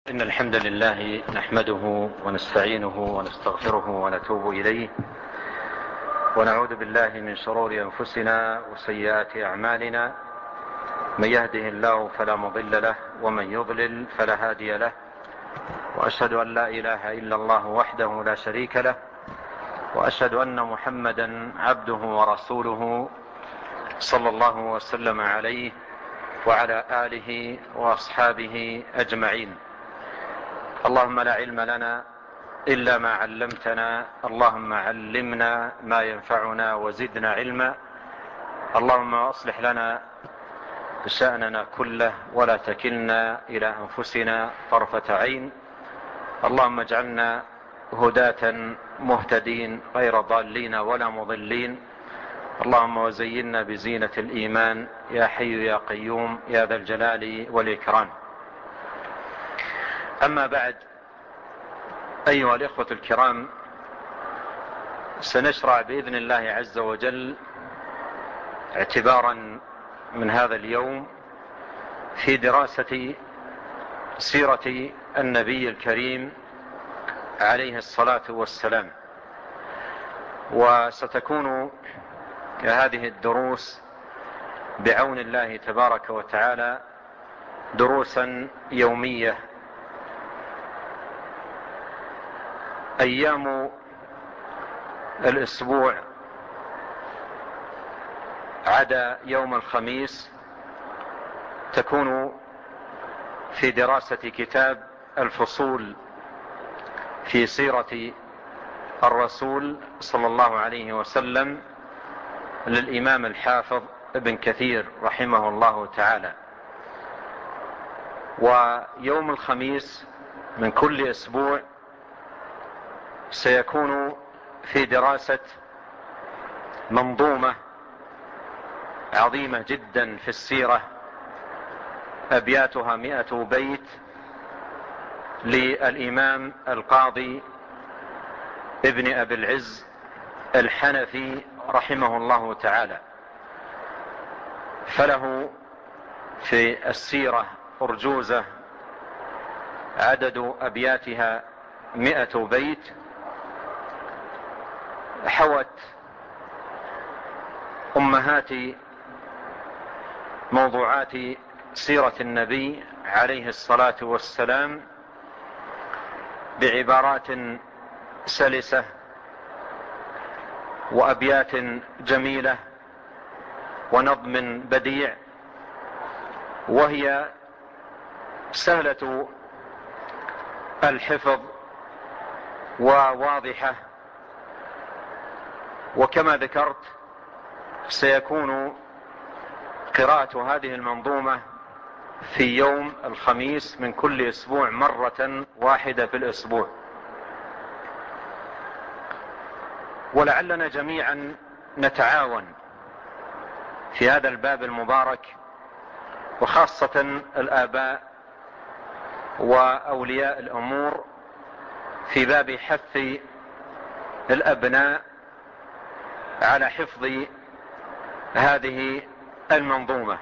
إن الحمد لله نحمده ونستعينه ونستغفره ونتوب إليه ونعوذ بالله من شرور أنفسنا وسيئات أعمالنا. من يهده الله فلا مضل له ومن يضلل فلا هادي له، وأشهد أن لا إله إلا الله وحده لا شريك له، وأشهد أن محمدا عبده ورسوله صلى الله وسلم عليه وعلى آله وأصحابه أجمعين. اللهم لا علم لنا إلا ما علمتنا، اللهم علمنا ما ينفعنا وزدنا علما. اللهم أصلح لنا شأننا كله ولا تكلنا إلى أنفسنا طرفة عين. اللهم اجعلنا هداة مهتدين غير ضالين ولا مضلين. اللهم وزينا بزينة الإيمان يا حي يا قيوم يا ذا الجلال والإكرام. أما بعد، أيها الإخوة الكرام، سنشرع بإذن الله عز وجل اعتبارا من هذا اليوم في دراسة سيرة النبي الكريم عليه الصلاة والسلام. وستكون هذه الدروس بعون الله تبارك وتعالى دروسا يومية. أيام الأسبوع عدا يوم الخميس تكون في دراسة كتاب الفصول في سيرة الرسول صلى الله عليه وسلم للإمام الحافظ ابن كثير رحمه الله تعالى. ويوم الخميس من كل أسبوع سيكون في دراسة منظومة عظيمة جدا في السيرة، أبياتها 100 بيت، للإمام القاضي ابن أبي العز الحنفي رحمه الله تعالى. فله في السيرة أرجوزة عدد أبياتها 100 بيت، حوت أمهات موضوعات سيرة النبي عليه الصلاة والسلام بعبارات سلسة وأبيات جميلة ونظم بديع، وهي سهلة الحفظ وواضحة. وكما ذكرت سيكون قراءة هذه المنظومة في يوم الخميس من كل أسبوع مرة واحدة في الأسبوع. ولعلنا جميعا نتعاون في هذا الباب المبارك، وخاصة الآباء وأولياء الأمور، في باب حث الأبناء على حفظ هذه المنظومة.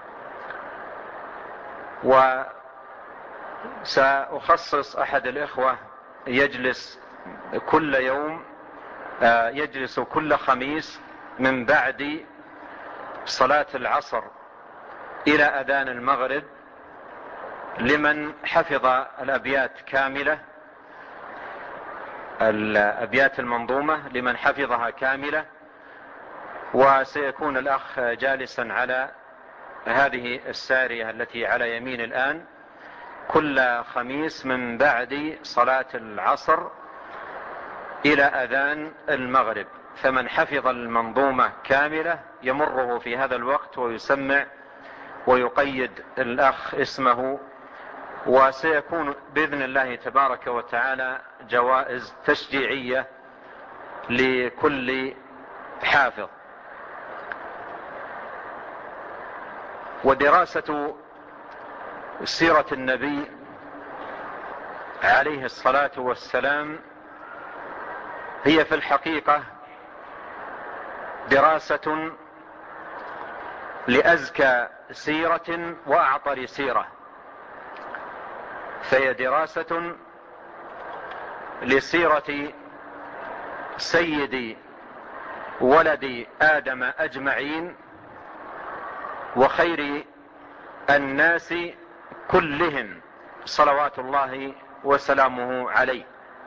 وسأخصص أحد الإخوة يجلس كل يوم، يجلس كل خميس من بعد صلاة العصر إلى أذان المغرب لمن حفظ الأبيات كاملة، الأبيات المنظومة لمن حفظها كاملة. وسيكون الأخ جالسا على هذه السارية التي على يمين الآن كل خميس من بعد صلاة العصر إلى أذان المغرب. فمن حفظ المنظومة كاملة يمره في هذا الوقت ويسمع ويقيد الأخ اسمه. وسيكون بإذن الله تبارك وتعالى جوائز تشجيعية لكل حافظ. ودراسة سيرة النبي عليه الصلاة والسلام هي في الحقيقة دراسة لأزكى سيرة وأعطر سيرة. فهي دراسة لسيرة سيد ولد آدم أجمعين وخير الناس كلهم صلوات الله وسلامه عليه.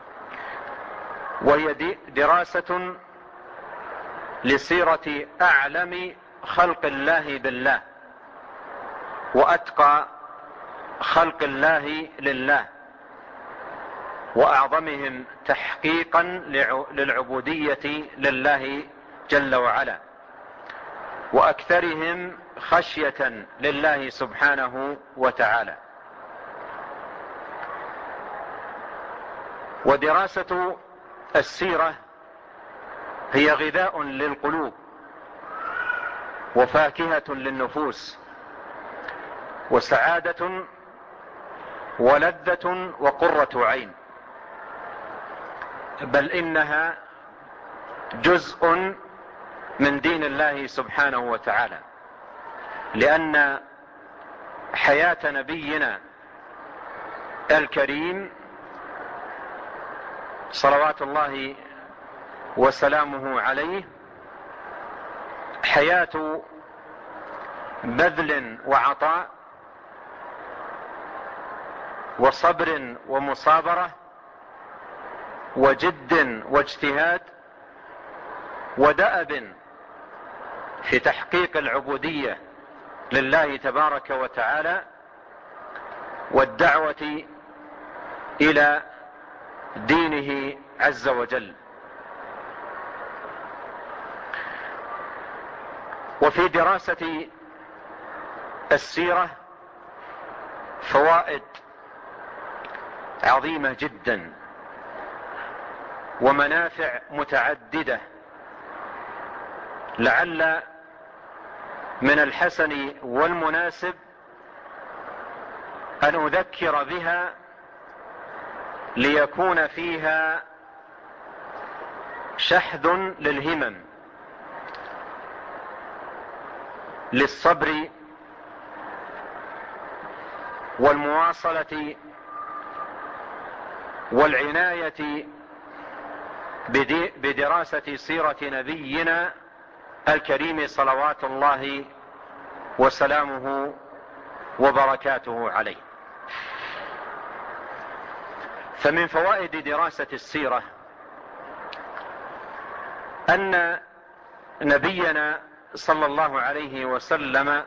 وهي دراسة لسيرة أعلم خلق الله بالله وأتقى خلق الله لله وأعظمهم تحقيقا للعبودية لله جل وعلا وأكثرهم خشية لله سبحانه وتعالى. ودراسة السيرة هي غذاء للقلوب وفاكهة للنفوس وسعادة ولذة وقرة عين، بل إنها جزء من دين الله سبحانه وتعالى، لأن حياة نبينا الكريم صلوات الله وسلامه عليه حياة بذل وعطاء وصبر ومصابرة وجد واجتهاد ودأب في تحقيق العبودية لله تبارك وتعالى والدعوة إلى دينه عز وجل. وفي دراسة السيرة فوائد عظيمة جدا ومنافع متعددة، لعل من الحسن والمناسب أن أذكر بها ليكون فيها شحذ للهمم للصبر والمواصلة والعناية بدراسة سيرة نبينا الكريم صلوات الله وسلامه وبركاته عليه. فمن فوائد دراسة السيرة أن نبينا صلى الله عليه وسلم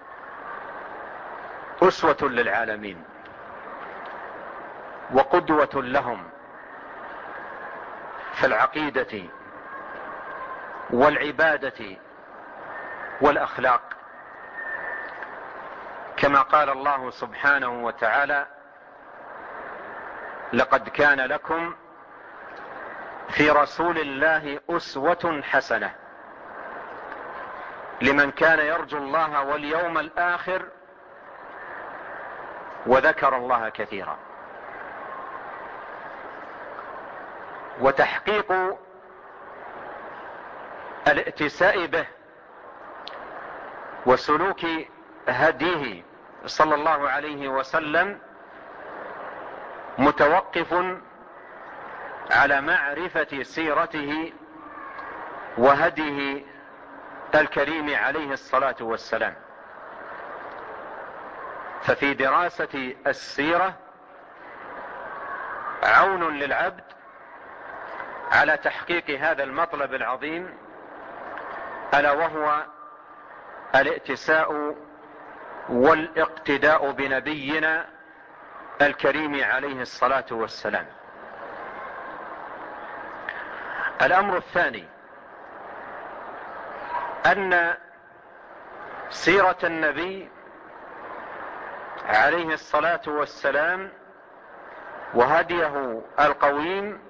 أسوة للعالمين وقدوة لهم في العقيدة والعبادة والأخلاق، كما قال الله سبحانه وتعالى: لقد كان لكم في رسول الله أسوة حسنة لمن كان يرجو الله واليوم الآخر وذكر الله كثيرا. وتحقيق الائتساء به وسلوك هديه صلى الله عليه وسلم متوقف على معرفة سيرته وهديه الكريم عليه الصلاة والسلام. ففي دراسة السيرة عون للعبد على تحقيق هذا المطلب العظيم، ألا وهو الائتساء والاقتداء بنبينا الكريم عليه الصلاة والسلام. الأمر الثاني أن سيرة النبي عليه الصلاة والسلام وهديه القويم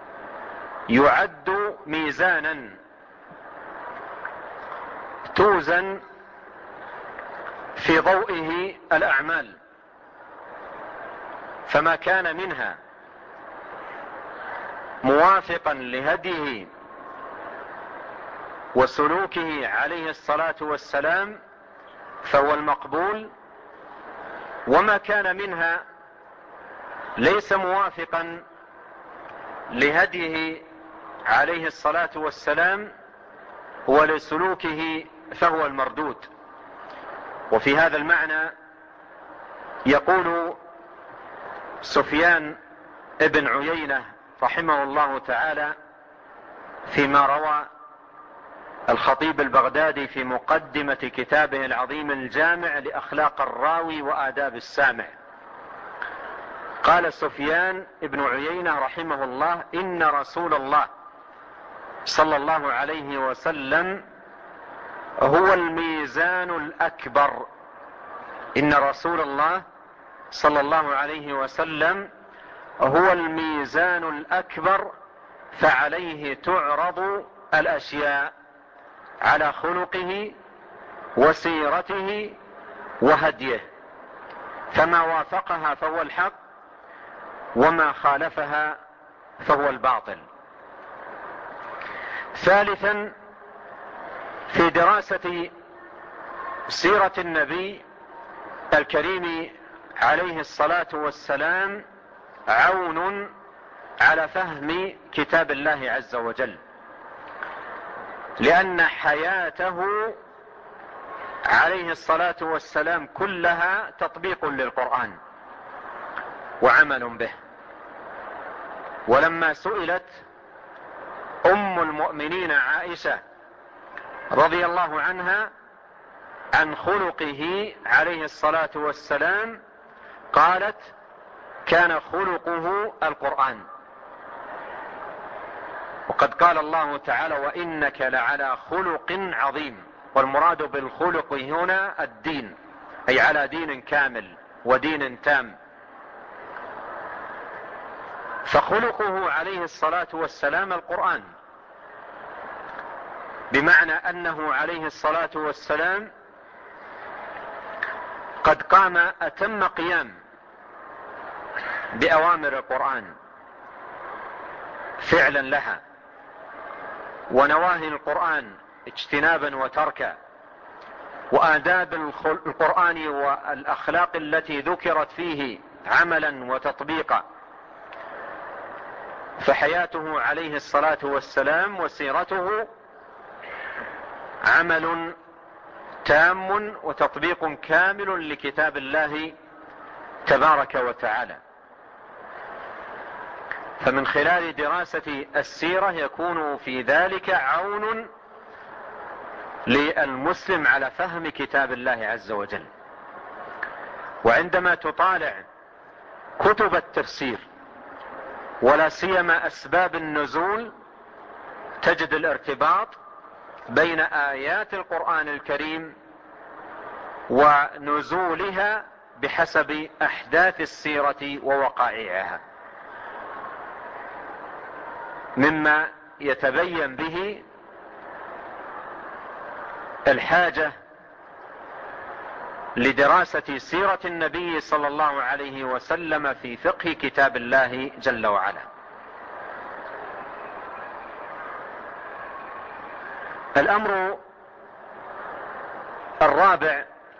يعد ميزانا توزن في ضوئه الأعمال، فما كان منها موافقا لهديه وسلوكه عليه الصلاة والسلام فهو المقبول، وما كان منها ليس موافقا لهديه عليه الصلاة والسلام ولسلوكه فهو المردود. وفي هذا المعنى يقول سفيان ابن عيينة رحمه الله تعالى فيما روى الخطيب البغدادي في مقدمة كتابه العظيم الجامع لأخلاق الراوي وآداب السامع، قال سفيان ابن عيينة رحمه الله: إن رسول الله صلى الله عليه وسلم هو الميزان الأكبر. إن رسول الله صلى الله عليه وسلم هو الميزان الأكبر، فعليه تعرض الأشياء، على خلقه وسيرته وهديه، فما وافقها فهو الحق، وما خالفها فهو الباطل. ثالثا، في دراسة سيرة النبي الكريم عليه الصلاة والسلام عون على فهم كتاب الله عز وجل، لأن حياته عليه الصلاة والسلام كلها تطبيق للقرآن وعمل به. ولما سئلت أم المؤمنين عائشة رضي الله عنها عن خلقه عليه الصلاة والسلام قالت: كان خلقه القرآن. وقد قال الله تعالى: وإنك لعلى خلق عظيم. والمراد بالخلق هنا الدين، أي على دين كامل ودين تام. فخلقه عليه الصلاة والسلام القرآن، بمعنى أنه عليه الصلاة والسلام قد قام أتم قيام بأوامر القرآن فعلا لها، ونواهي القرآن اجتنابا وتركا، وآداب القرآن والأخلاق التي ذكرت فيه عملا وتطبيقا. فحياته عليه الصلاة والسلام وسيرته عمل تام وتطبيق كامل لكتاب الله تبارك وتعالى. فمن خلال دراسة السيرة يكون في ذلك عون للمسلم على فهم كتاب الله عز وجل. وعندما تطالع كتب التفسير ولا سيما أسباب النزول تجد الارتباط بين آيات القرآن الكريم ونزولها بحسب أحداث السيرة ووقائعها، مما يتبين به الحاجة لدراسة سيرة النبي صلى الله عليه وسلم في فقه كتاب الله جل وعلا. الأمر الرابع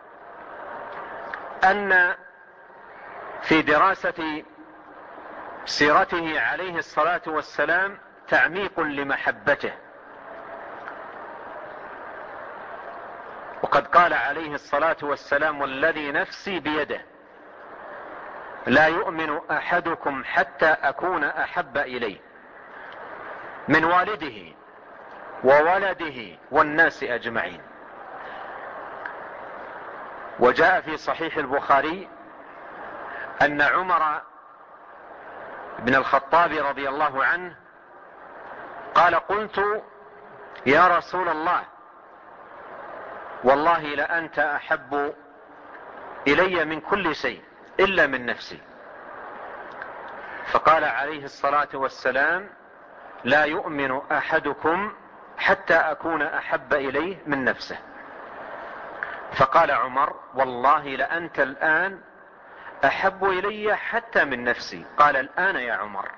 أن في دراسة سيرته عليه الصلاة والسلام تعميق لمحبته. وقد قال عليه الصلاة والسلام: والذي نفسي بيده لا يؤمن أحدكم حتى أكون أحب إليه من والده وولده والناس أجمعين. وجاء في صحيح البخاري أن عمر بن الخطاب رضي الله عنه قال: قلت يا رسول الله والله لأنت أحب إلي من كل شيء إلا من نفسي. فقال عليه الصلاة والسلام: لا يؤمن أحدكم حتى أكون أحب إليه من نفسه. فقال عمر: والله لأنت الآن أحب إلي حتى من نفسي. قال: الآن يا عمر.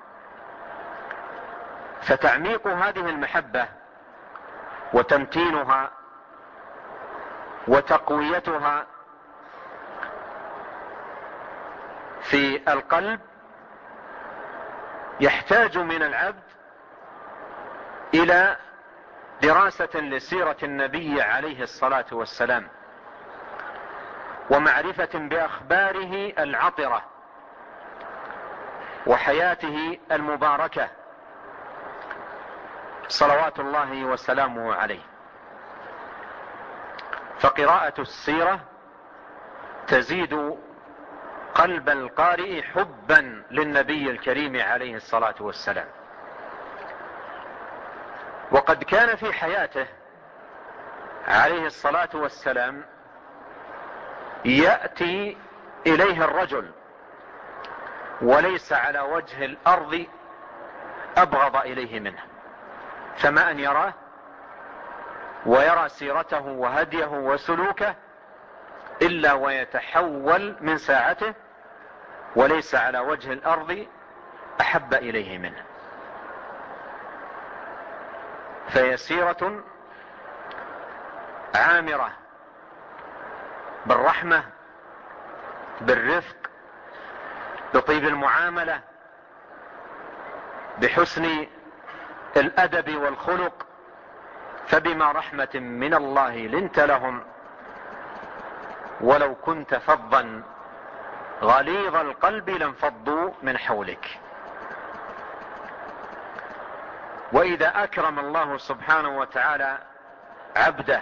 فتعميق هذه المحبة وتمتينها وتقويتها في القلب يحتاج من العبد إلى دراسة لسيرة النبي عليه الصلاة والسلام، ومعرفة بأخباره العطرة وحياته المباركة صلوات الله وسلامه عليه. فقراءة السيرة تزيد قلب القارئ حبا للنبي الكريم عليه الصلاة والسلام. وقد كان في حياته عليه الصلاة والسلام يأتي إليه الرجل وليس على وجه الأرض أبغض إليه منه، فما أن يراه ويرى سيرته وهديه وسلوكه إلا ويتحول من ساعته، وليس على وجه الأرض أحب إليه منه. فهي سيرة عامرة بالرحمة، بالرفق، بطيب المعاملة، بحسن الأدب والخلق. فبما رحمة من الله لنت لهم ولو كنت فظا غليظ القلب لانفضوا من حولك. وإذا أكرم الله سبحانه وتعالى عبده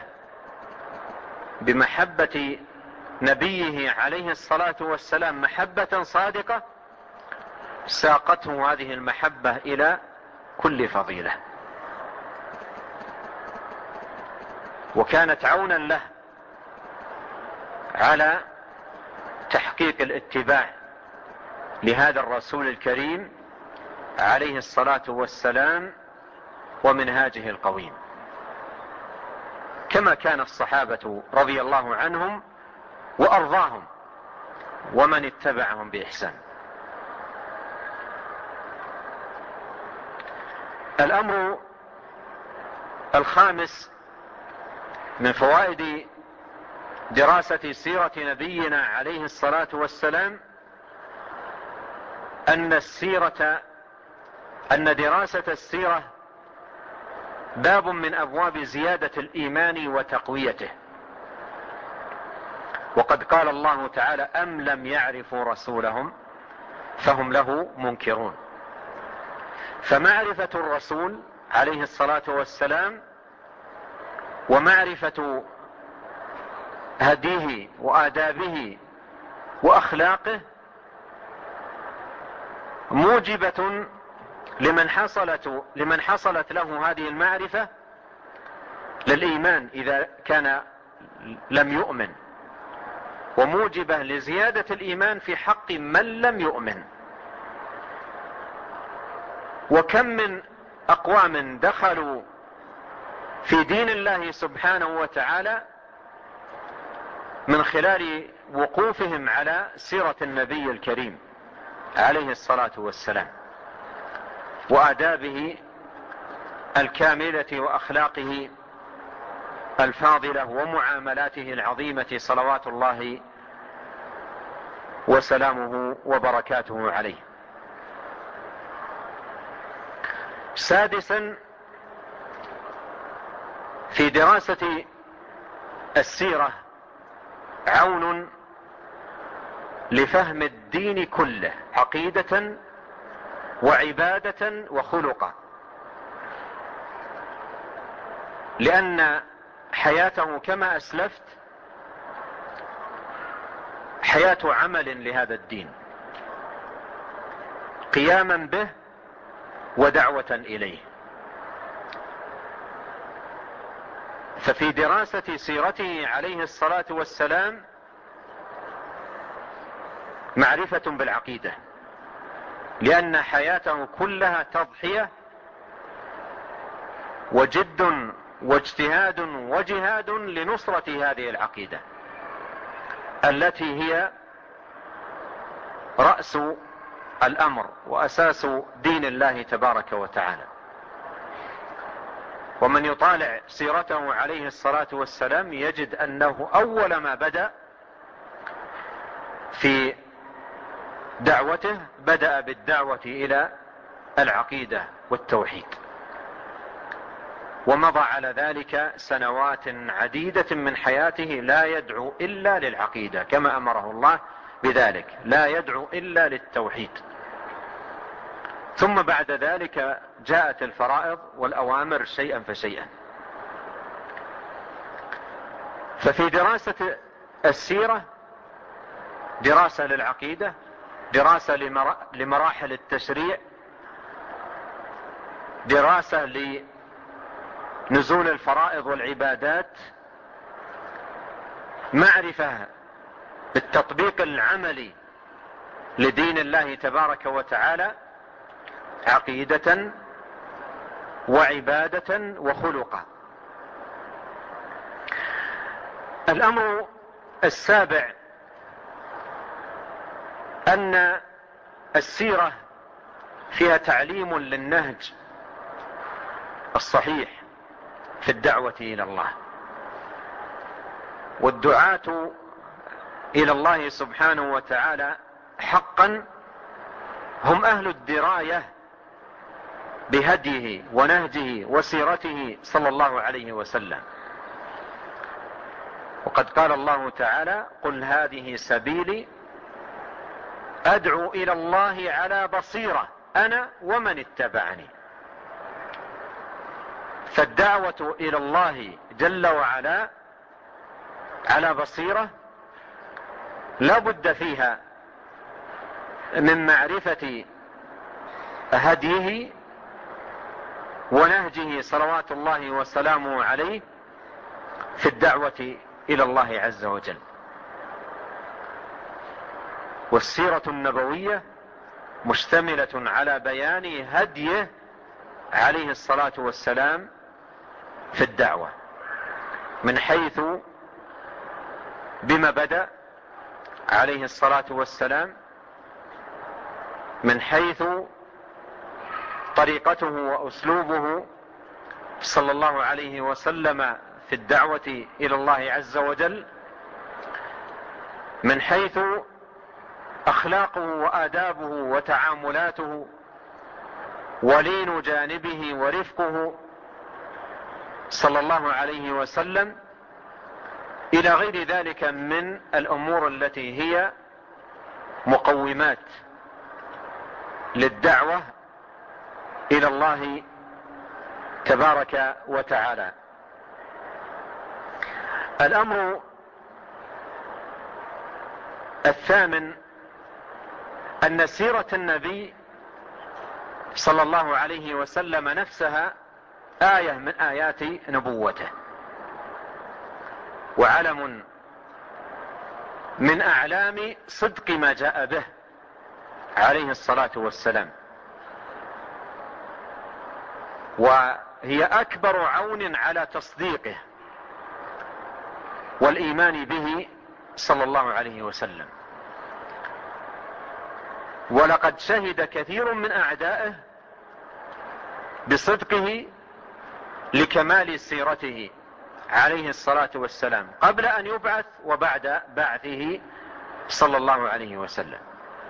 بمحبة نبيه عليه الصلاة والسلام محبة صادقة، ساقته هذه المحبة إلى كل فضيلة، وكانت عونا له على تحقيق الاتباع لهذا الرسول الكريم عليه الصلاة والسلام ومنهاجه القويم، كما كان الصحابة رضي الله عنهم وأرضاهم ومن اتبعهم بإحسان. الأمر الخامس من فوائد دراسة سيرة نبينا عليه الصلاة والسلام أن دراسة السيرة باب من أبواب زيادة الإيمان وتقويته. وقد قال الله تعالى: أم لم يعرفوا رسولهم فهم له منكرون. فمعرفة الرسول عليه الصلاة والسلام ومعرفة هديه وآدابه وأخلاقه موجبة لمن حصلت له هذه المعرفة للإيمان إذا كان لم يؤمن، وموجبة لزيادة الإيمان في حق من لم يؤمن. وكم من أقوام دخلوا في دين الله سبحانه وتعالى من خلال وقوفهم على سيرة النبي الكريم عليه الصلاة والسلام وآدابه الكاملة وأخلاقه الفاضلة ومعاملاته العظيمة صلوات الله وسلامه وبركاته عليه. سادسا، في دراسة السيرة عون لفهم الدين كله عقيدة وعبادة وخلقا، لأن حياته كما أسلفت حياة عمل لهذا الدين، قياما به ودعوة إليه. ففي دراسة سيرته عليه الصلاة والسلام معرفة بالعقيدة، لأن حياته كلها تضحية وجد واجتهاد وجهاد لنصرة هذه العقيدة التي هي رأس الأمر وأساس دين الله تبارك وتعالى. ومن يطالع سيرته عليه الصلاة والسلام يجد أنه أول ما بدأ في دعوته بدأ بالدعوة إلى العقيدة والتوحيد، ومضى على ذلك سنوات عديدة من حياته لا يدعو إلا للعقيدة كما أمره الله بذلك، لا يدعو إلا للتوحيد. ثم بعد ذلك جاءت الفرائض والأوامر شيئا فشيئا. ففي دراسة السيرة دراسة للعقيدة، دراسة لمراحل التشريع، دراسة لنزول الفرائض والعبادات، معرفة بالتطبيق العملي لدين الله تبارك وتعالى، عقيدة وعبادة وخلقا. الأمر السابع أن السيرة فيها تعليم للنهج الصحيح في الدعوة إلى الله، والدعاة إلى الله سبحانه وتعالى حقا هم أهل الدراية بهديه ونهجه وسيرته صلى الله عليه وسلم. وقد قال الله تعالى: قل هذه سبيلي أدعو إلى الله على بصيرة أنا ومن اتبعني. فالدعوة إلى الله جل وعلا على بصيرة لا بد فيها من معرفة هديه ونهجه صلوات الله وسلامه عليه في الدعوة إلى الله عز وجل. والسيرة النبوية مشتملة على بيان هديه عليه الصلاة والسلام في الدعوة، من حيث بما بدأ عليه الصلاة والسلام، من حيث طريقته وأسلوبه صلى الله عليه وسلم في الدعوة إلى الله عز وجل، من حيث أخلاقه وآدابه وتعاملاته ولين جانبه ورفقه صلى الله عليه وسلم، إلى غير ذلك من الأمور التي هي مقومات للدعوة إلى الله تبارك وتعالى. الأمر الثامن أن سيرة النبي صلى الله عليه وسلم نفسها آية من آيات نبوته، وعلم من أعلام صدق ما جاء به عليه الصلاة والسلام، وهي أكبر عون على تصديقه والإيمان به صلى الله عليه وسلم. ولقد شهد كثير من أعدائه بصدقه لكمال سيرته عليه الصلاة والسلام قبل أن يبعث وبعد بعثه صلى الله عليه وسلم.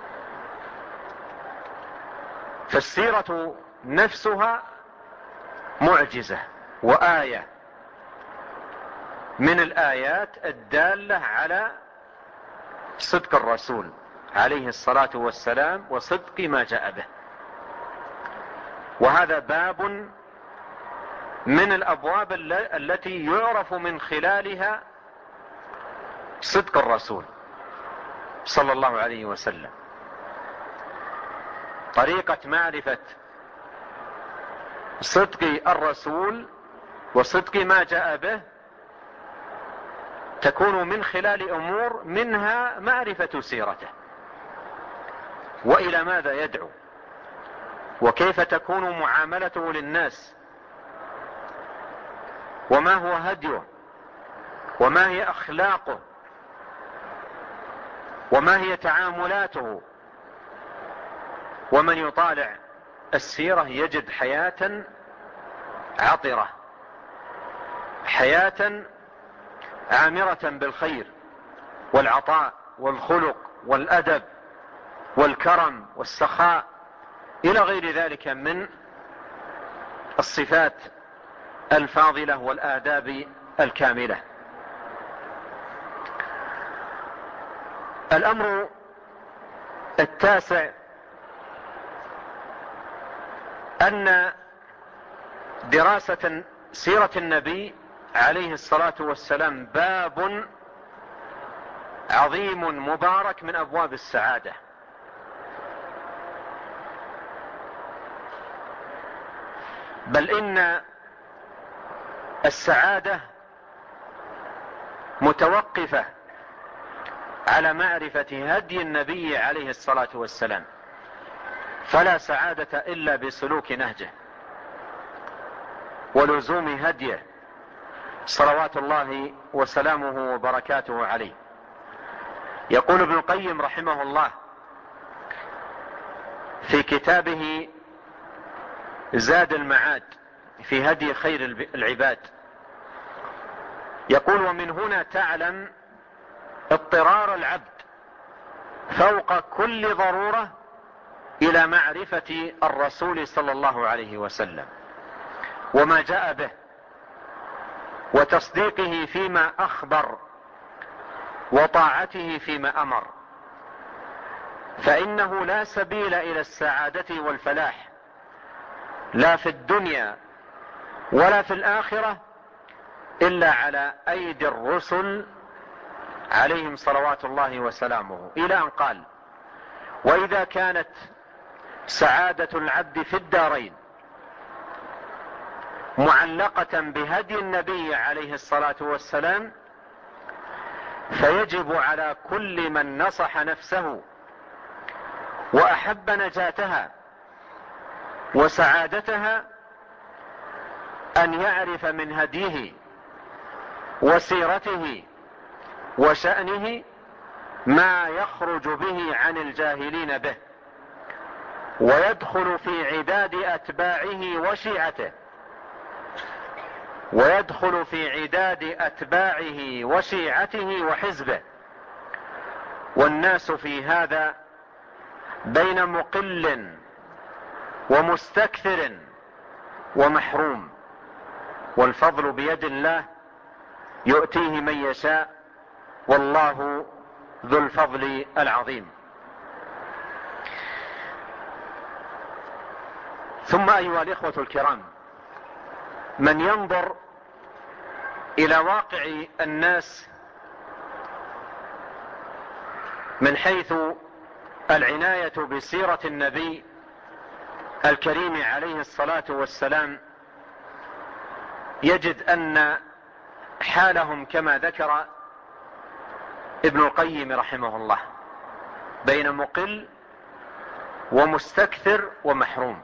فالسيرة نفسها معجزة وآية من الآيات الدالة على صدق الرسول عليه الصلاة والسلام وصدق ما جاء به. وهذا باب من الأبواب التي يعرف من خلالها صدق الرسول صلى الله عليه وسلم. طريقة معرفة صدق الرسول وصدق ما جاء به تكون من خلال أمور، منها معرفة سيرته وإلى ماذا يدعو، وكيف تكون معاملته للناس، وما هو هديه، وما هي أخلاقه، وما هي تعاملاته. ومن يطالع السيرة يجد حياة عطرة، حياة عامرة بالخير والعطاء والخلق والأدب والكرم والسخاء إلى غير ذلك من الصفات الفاضلة والآداب الكاملة. الأمر التاسع أن دراسة سيرة النبي عليه الصلاة والسلام باب عظيم مبارك من أبواب السعادة، بل إن السعادة متوقفة على معرفة هدي النبي عليه الصلاة والسلام، فلا سعادة إلا بسلوك نهجه ولزوم هديه صلوات الله وسلامه وبركاته عليه. يقول ابن القيم رحمه الله في كتابه زاد المعاد في هدي خير العباد، يقول: ومن هنا تعلم اضطرار العبد فوق كل ضرورة إلى معرفة الرسول صلى الله عليه وسلم وما جاء به، وتصديقه فيما أخبر، وطاعته فيما أمر، فإنه لا سبيل إلى السعادة والفلاح لا في الدنيا ولا في الآخرة إلا على أيدي الرسل عليهم صلوات الله وسلامه، إلى أن قال: وإذا كانت سعادة العبد في الدارين معلقة بهدي النبي عليه الصلاة والسلام، فيجب على كل من نصح نفسه وأحب نجاتها وسعادتها أن يعرف من هديه وسيرته وشأنه ما يخرج به عن الجاهلين به، ويدخل في عداد أتباعه وشيعته، ويدخل في عداد أتباعه وشيعته وحزبه، والناس في هذا بين مقل ومستكثر ومحروم، والفضل بيد الله يؤتيه من يشاء، والله ذو الفضل العظيم. ثم أيها الإخوة الكرام، من ينظر إلى واقع الناس من حيث العناية بسيرة النبي الكريم عليه الصلاة والسلام، يجد أن حالهم كما ذكر ابن القيم رحمه الله بين مقل ومستكثر ومحروم،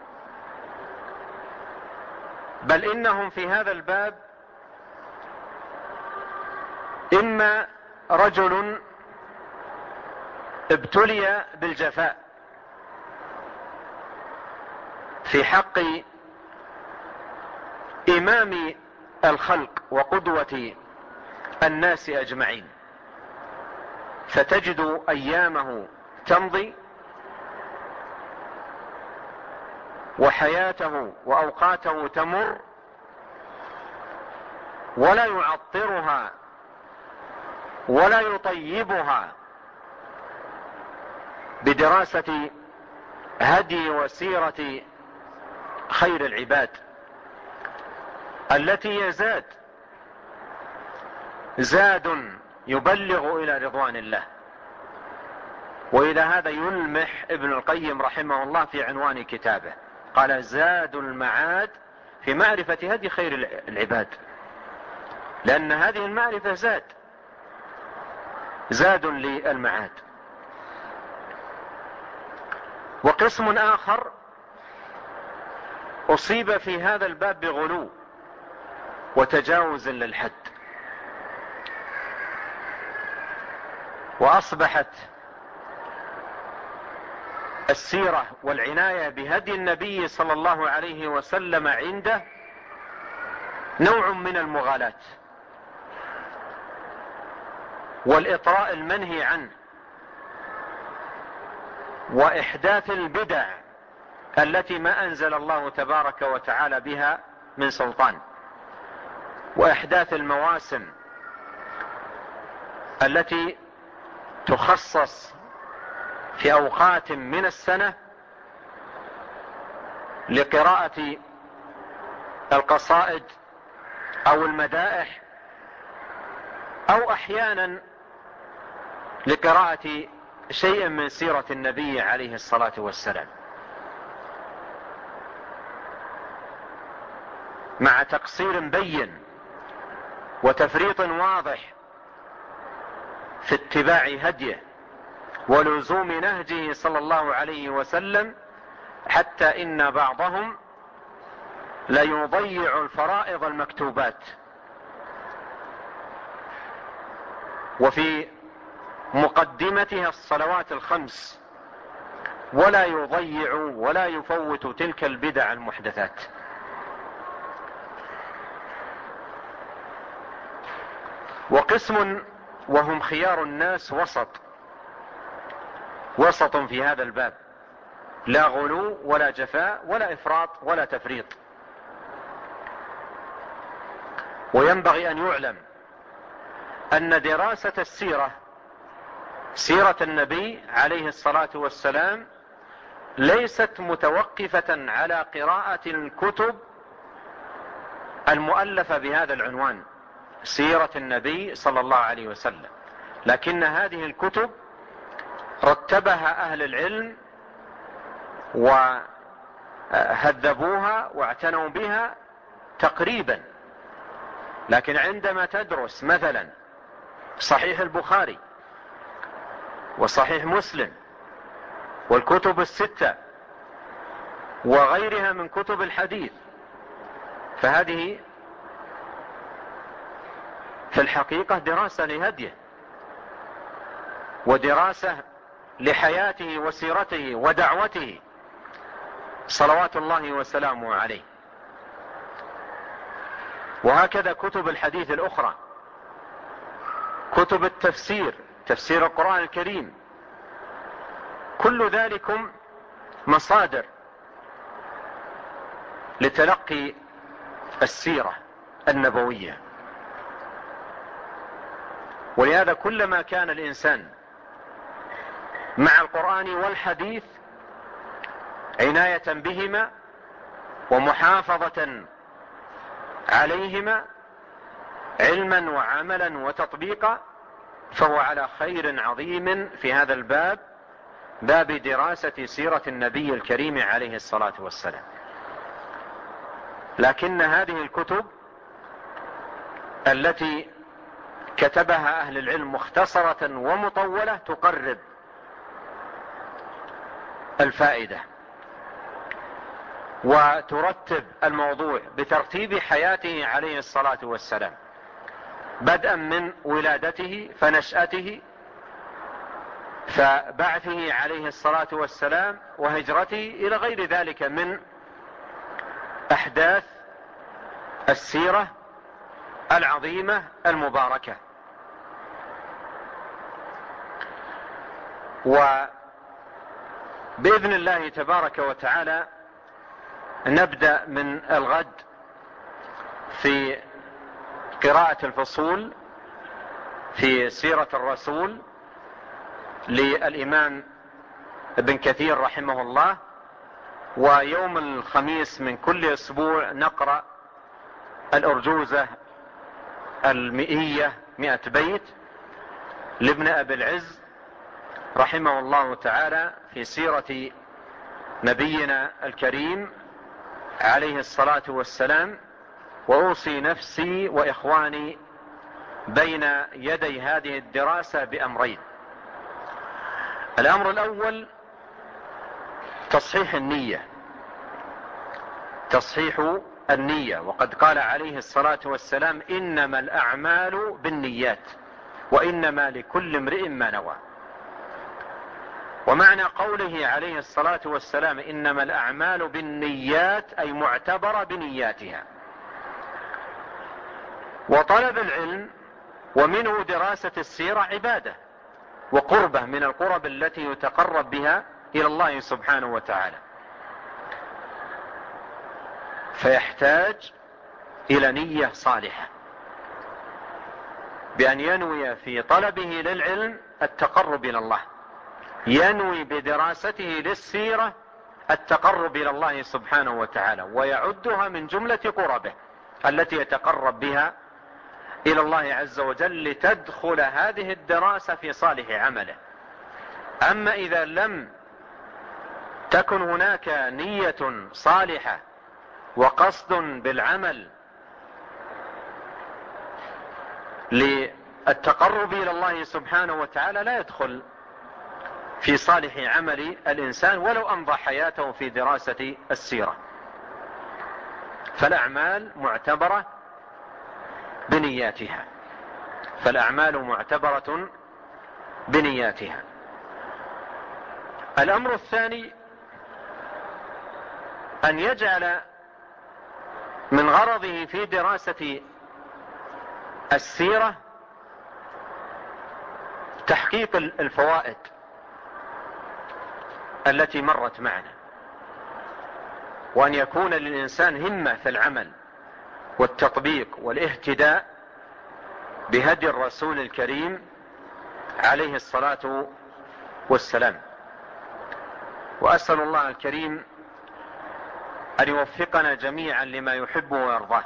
بل إنهم في هذا الباب إما رجل ابتلي بالجفاء في حق إمام الخلق وقدوة الناس أجمعين، فتجد أيامه تمضي وحياته وأوقاته تمر ولا يعطرها ولا يطيبها بدراسة هدي وسيرة خير العباد التي يزاد زاد يبلغ إلى رضوان الله. وإلى هذا يلمح ابن القيم رحمه الله في عنوان كتابه، قال: زاد المعاد في معرفة هدي خير العباد، لأن هذه المعرفة زاد للمعاد. وقسم آخر أصيب في هذا الباب بغلو وتجاوز للحد، وأصبحت السيرة والعناية بهدي النبي صلى الله عليه وسلم عنده نوع من المغالاة والإطراء المنهي عنه وإحداث البدع التي ما أنزل الله تبارك وتعالى بها من سلطان، وإحداث المواسم التي تخصص في أوقات من السنة لقراءة القصائد أو المدائح، أو أحيانا لقراءة شيء من سيرة النبي عليه الصلاة والسلام، مع تقصير بين وتفريط واضح في اتباع هديه ولزوم نهجه صلى الله عليه وسلم، حتى إن بعضهم ليضيع الفرائض المكتوبات، وفي مقدمتها الصلوات الخمس، ولا يضيع ولا يفوت تلك البدع المحدثات. وقسم وهم خيار الناس وسط في هذا الباب، لا غلو ولا جفاء ولا إفراط ولا تفريط. وينبغي أن يعلم أن دراسة السيرة، سيرة النبي عليه الصلاة والسلام، ليست متوقفة على قراءة الكتب المؤلفة بهذا العنوان، سيرة النبي صلى الله عليه وسلم، لكن هذه الكتب رتبها أهل العلم وهذبوها واعتنوا بها تقريبا. لكن عندما تدرس مثلا صحيح البخاري وصحيح مسلم والكتب الستة وغيرها من كتب الحديث، فهذه في الحقيقة دراسة لهديه ودراسة لحياته وسيرته ودعوته صلوات الله وسلامه عليه. وهكذا كتب الحديث الأخرى، كتب التفسير، تفسير القرآن الكريم، كل ذلكم مصادر لتلقي السيرة النبوية. ولهذا كلما كان الإنسان مع القرآن والحديث عناية بهما ومحافظة عليهما علما وعملا وتطبيقا، فهو على خير عظيم في هذا الباب، باب دراسة سيرة النبي الكريم عليه الصلاة والسلام. لكن هذه الكتب التي كتبها أهل العلم مختصرة ومطولة تقرب الفائدة وترتب الموضوع بترتيب حياته عليه الصلاة والسلام، بدءا من ولادته فنشأته فبعثه عليه الصلاة والسلام وهجرته إلى غير ذلك من أحداث السيرة العظيمة المباركة. وبإذن الله تبارك وتعالى نبدأ من الغد في قراءة الفصول في سيرة الرسول للإمام ابن كثير رحمه الله. ويوم الخميس من كل أسبوع نقرأ الأرجوزة المئية 100 بيت لابن أبي العز رحمه الله تعالى في سيرة نبينا الكريم عليه الصلاة والسلام. وأوصي نفسي وإخواني بين يدي هذه الدراسة بأمرين. الأمر الأول تصحيح النية، تصحيح النية. وقد قال عليه الصلاة والسلام إنما الأعمال بالنيات وإنما لكل امرئ ما نوى. ومعنى قوله عليه الصلاة والسلام إنما الأعمال بالنيات أي معتبرة بنياتها. وطلب العلم ومنه دراسة السيرة عبادة وقربة من القرب التي يتقرب بها إلى الله سبحانه وتعالى. فيحتاج إلى نية صالحة، بأن ينوي في طلبه للعلم التقرب إلى الله، ينوي بدراسته للسيرة التقرب إلى الله سبحانه وتعالى، ويعدها من جملة قربه التي يتقرب بها إلى الله عز وجل، لتدخل هذه الدراسة في صالح عمله. أما إذا لم تكن هناك نية صالحة وقصد بالعمل للتقرب إلى الله سبحانه وتعالى، لا يدخل في صالح عمل الإنسان ولو أمضى حياته في دراسة السيرة. فالأعمال معتبرة بنياتها، فالأعمال معتبرة بنياتها. الأمر الثاني أن يجعل من غرضه في دراسة السيرة تحقيق الفوائد التي مرت معنا، وأن يكون للإنسان همة في العمل والتطبيق والاهتداء بهدي الرسول الكريم عليه الصلاة والسلام. وأسأل الله الكريم أن يوفقنا جميعا لما يحب ويرضاه،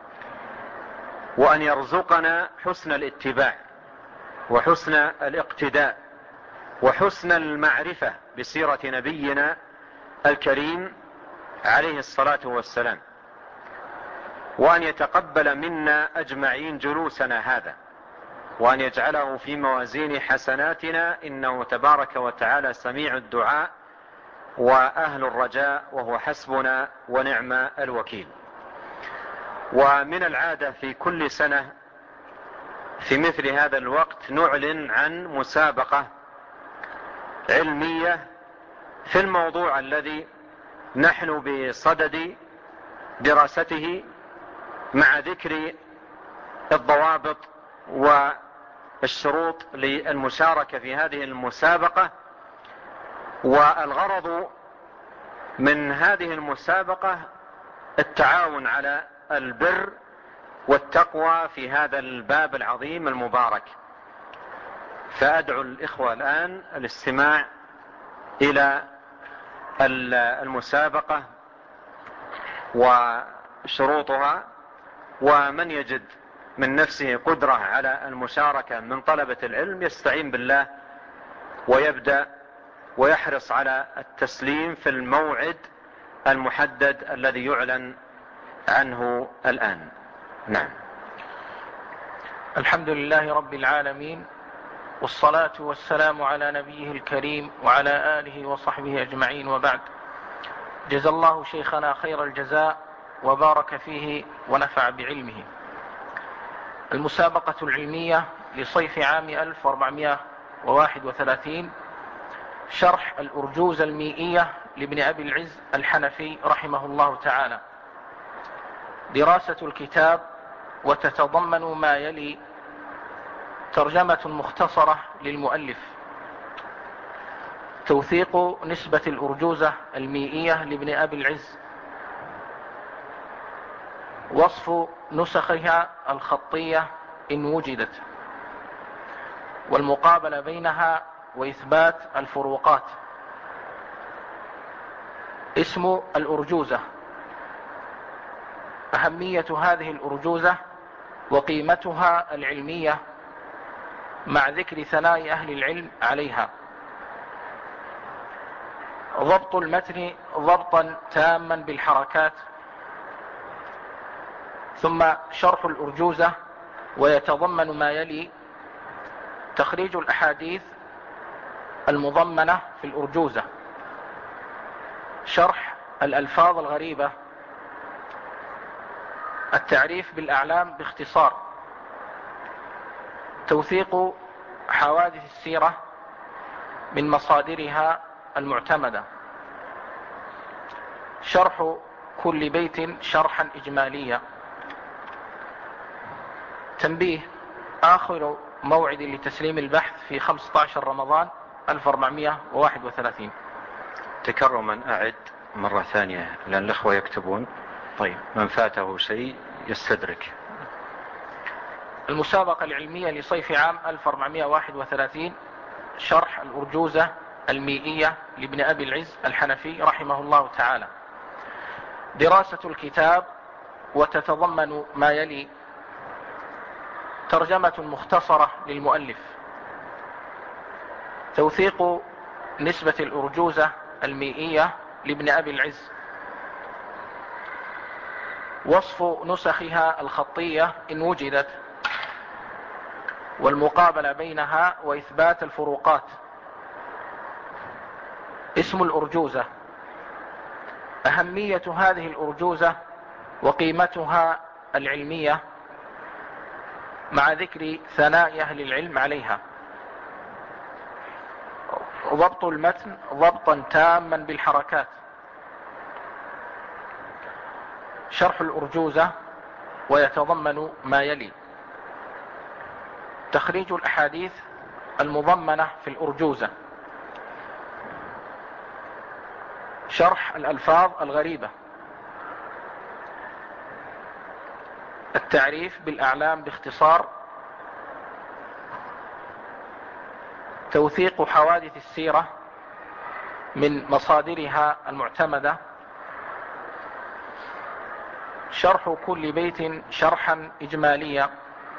وأن يرزقنا حسن الاتباع وحسن الاقتداء وحسن المعرفة بسيرة نبينا الكريم عليه الصلاة والسلام، وأن يتقبل منا أجمعين جلوسنا هذا، وأن يجعله في موازين حسناتنا، إنه تبارك وتعالى سميع الدعاء وأهل الرجاء، وهو حسبنا ونعم الوكيل. ومن العادة في كل سنة في مثل هذا الوقت نعلن عن مسابقة علمية في الموضوع الذي نحن بصدد دراسته، مع ذكر الضوابط والشروط للمشاركة في هذه المسابقة. والغرض من هذه المسابقة التعاون على البر والتقوى في هذا الباب العظيم المبارك. فأدعو الإخوة الآن الاستماع إلى المسابقة وشروطها، ومن يجد من نفسه قدرة على المشاركة من طلبة العلم يستعين بالله ويبدأ ويحرص على التسليم في الموعد المحدد الذي يعلن عنه الآن. نعم. الحمد لله رب العالمين، والصلاة والسلام على نبيه الكريم وعلى آله وصحبه أجمعين، وبعد. جزا الله شيخنا خير الجزاء وبارك فيه ونفع بعلمه. المسابقة العلمية لصيف عام 1431 شرح الأرجوزة الميئية لابن أبي العز الحنفي رحمه الله تعالى. دراسة الكتاب، وتتضمن ما يلي: ترجمة مختصرة للمؤلف، توثيق نسبة الأرجوزة الميئية لابن أبي العز، وصف نسخها الخطية إن وجدت، والمقابلة بينها وإثبات الفروقات. اسم الأرجوزة، أهمية هذه الأرجوزة وقيمتها العلمية مع ذكر ثناء أهل العلم عليها. ضبط المتن ضبطا تاما بالحركات. ثم شرح الأرجوزة، ويتضمن ما يلي: تخريج الأحاديث المضمنة في الأرجوزة، شرح الألفاظ الغريبة، التعريف بالأعلام باختصار، توثيق حوادث السيرة من مصادرها المعتمدة، شرح كل بيت شرحا إجماليا. تنبيه: آخر موعد لتسليم البحث في 15 رمضان 1431. تكرما أعد مرة ثانية لأن الأخوة يكتبون. طيب، من فاته شيء يستدرك. المسابقة العلمية لصيف عام 1431، شرح الأرجوزة الميئية لابن أبي العز الحنفي رحمه الله تعالى. دراسة الكتاب، وتتضمن ما يلي: ترجمة مختصرة للمؤلف، توثيق نسبة الأرجوزة الميئية لابن أبي العز، وصف نسخها الخطية إن وجدت، والمقابلة بينها، وإثبات الفروقات. اسم الأرجوزة، أهمية هذه الأرجوزة وقيمتها العلمية مع ذكر ثناء أهل العلم عليها. ضبط المتن ضبطا تاما بالحركات. شرح الأرجوزة، ويتضمن ما يلي: تخريج الأحاديث المضمنة في الأرجوزة، شرح الألفاظ الغريبة، التعريف بالأعلام باختصار، توثيق حوادث السيرة من مصادرها المعتمدة، شرح كل بيت شرحا إجماليا.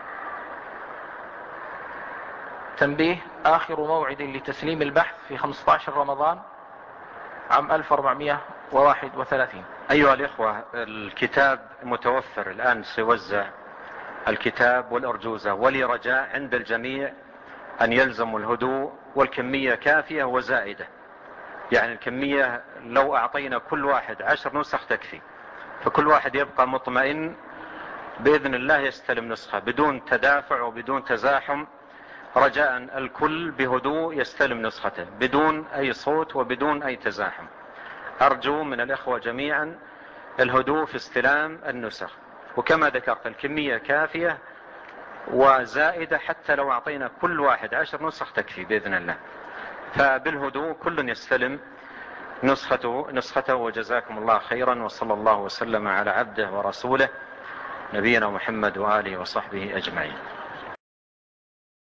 تنبيه: آخر موعد لتسليم البحث في 15 رمضان عام 1431. أيها الإخوة، الكتاب متوفر الآن، سيوزع الكتاب والأرجوزة، ولي رجاء عند الجميع أن يلزموا الهدوء، والكمية كافية وزائدة. يعني الكمية لو أعطينا كل واحد 10 نسخ تكفي، فكل واحد يبقى مطمئن بإذن الله يستلم نسخة بدون تدافع وبدون تزاحم. رجاء الكل بهدوء يستلم نسخته بدون أي صوت وبدون أي تزاحم. أرجو من الإخوة جميعا الهدوء في استلام النسخ. وكما ذكرت الكمية كافية وزائدة، حتى لو أعطينا كل واحد 10 نسخ تكفي بإذن الله. فبالهدوء كل يستلم نسخته. وجزاكم الله خيرا، وصلى الله وسلم على عبده ورسوله نبينا محمد وآله وصحبه أجمعين.